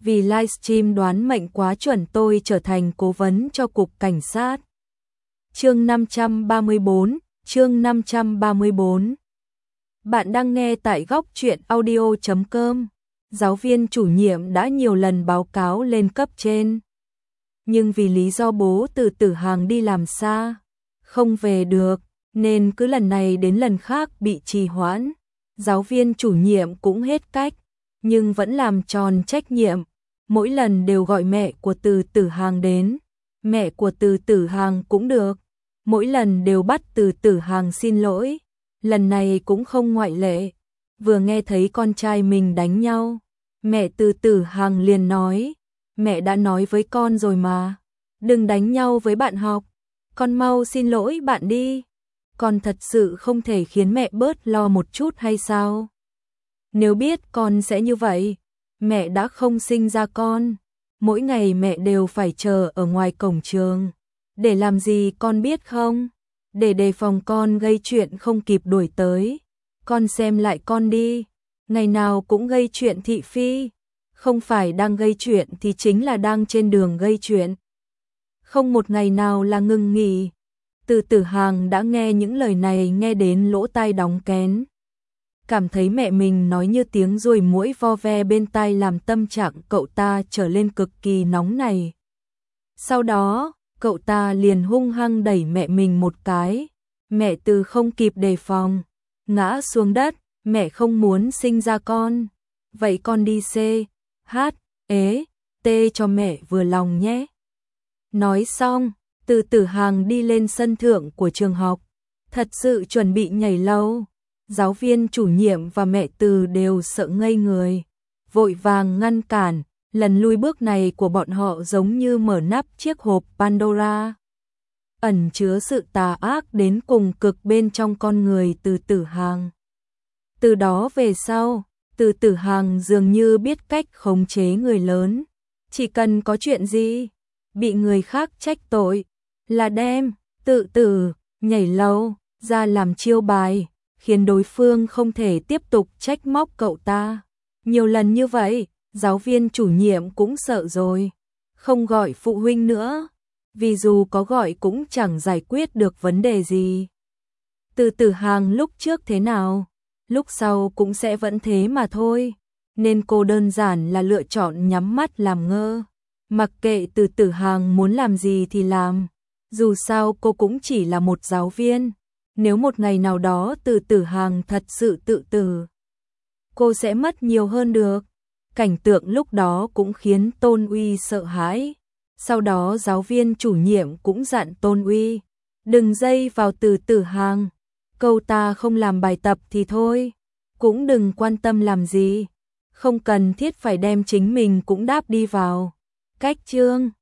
vì livestream đoán mệnh quá chuẩn tôi trở thành cố vấn cho cục cảnh sát. Chương 534. Bạn đang nghe tại góc truyện audio.com. Giáo viên chủ nhiệm đã nhiều lần báo cáo lên cấp trên. Nhưng vì lý do bố Từ Tử Hàng đi làm xa, không về được, nên cứ lần này đến lần khác bị trì hoãn. Giáo viên chủ nhiệm cũng hết cách, nhưng vẫn làm tròn trách nhiệm. Mỗi lần đều gọi mẹ của Từ Tử Hàng đến. Mẹ của Từ Tử Hàng cũng được. Mỗi lần đều bắt Từ Tử Hàng xin lỗi. Lần này cũng không ngoại lệ. Vừa nghe thấy con trai mình đánh nhau, mẹ Từ Tử Hàng liền nói, mẹ đã nói với con rồi mà, đừng đánh nhau với bạn học, con mau xin lỗi bạn đi. Con thật sự không thể khiến mẹ bớt lo một chút hay sao? Nếu biết con sẽ như vậy, mẹ đã không sinh ra con. Mỗi ngày mẹ đều phải chờ ở ngoài cổng trường. Để làm gì con biết không? Để đề phòng con gây chuyện không kịp đuổi tới. Con xem lại con đi, ngày nào cũng gây chuyện thị phi. Không phải đang gây chuyện thì chính là đang trên đường gây chuyện. Không một ngày nào là ngừng nghỉ. Từ Tử Hàng đã nghe những lời này nghe đến lỗ tai đóng kén. Cảm thấy mẹ mình nói như tiếng ruồi muỗi vo ve bên tai làm tâm trạng cậu ta trở lên cực kỳ nóng này. Sau đó, cậu ta liền hung hăng đẩy mẹ mình một cái. Mẹ Từ không kịp đề phòng, ngã xuống đất. Mẹ không muốn sinh ra con. Vậy con đi C, H, ế, T cho mẹ vừa lòng nhé. Nói xong, Từ Tử Hàng đi lên sân thượng của trường học. Thật sự chuẩn bị nhảy lầu. Giáo viên chủ nhiệm và mẹ Từ đều sợ ngây người, vội vàng ngăn cản. Lần lui bước này của bọn họ giống như mở nắp chiếc hộp Pandora, ẩn chứa sự tà ác đến cùng cực bên trong con người Từ Tử Hàng. Từ đó về sau, Từ Tử Hàng dường như biết cách khống chế người lớn. Chỉ cần có chuyện gì, bị người khác trách tội, là đem tự tử, nhảy lầu ra làm chiêu bài, khiến đối phương không thể tiếp tục trách móc cậu ta. Nhiều lần như vậy, giáo viên chủ nhiệm cũng sợ rồi, không gọi phụ huynh nữa, vì dù có gọi cũng chẳng giải quyết được vấn đề gì. Từ Tử Hàng lúc trước thế nào, lúc sau cũng sẽ vẫn thế mà thôi, nên cô đơn giản là lựa chọn nhắm mắt làm ngơ, mặc kệ Từ Tử Hàng muốn làm gì thì làm. Dù sao cô cũng chỉ là một giáo viên. Nếu một ngày nào đó Từ Tử Hàng thật sự tự tử, cô sẽ mất nhiều hơn được. Cảnh tượng lúc đó cũng khiến Tôn Uy sợ hãi. Sau đó giáo viên chủ nhiệm cũng dặn Tôn Uy, đừng dây vào Từ Tử Hàng. Câu ta không làm bài tập thì thôi, cũng đừng quan tâm làm gì. Không cần thiết phải đem chính mình cũng đáp đi vào. Cách chương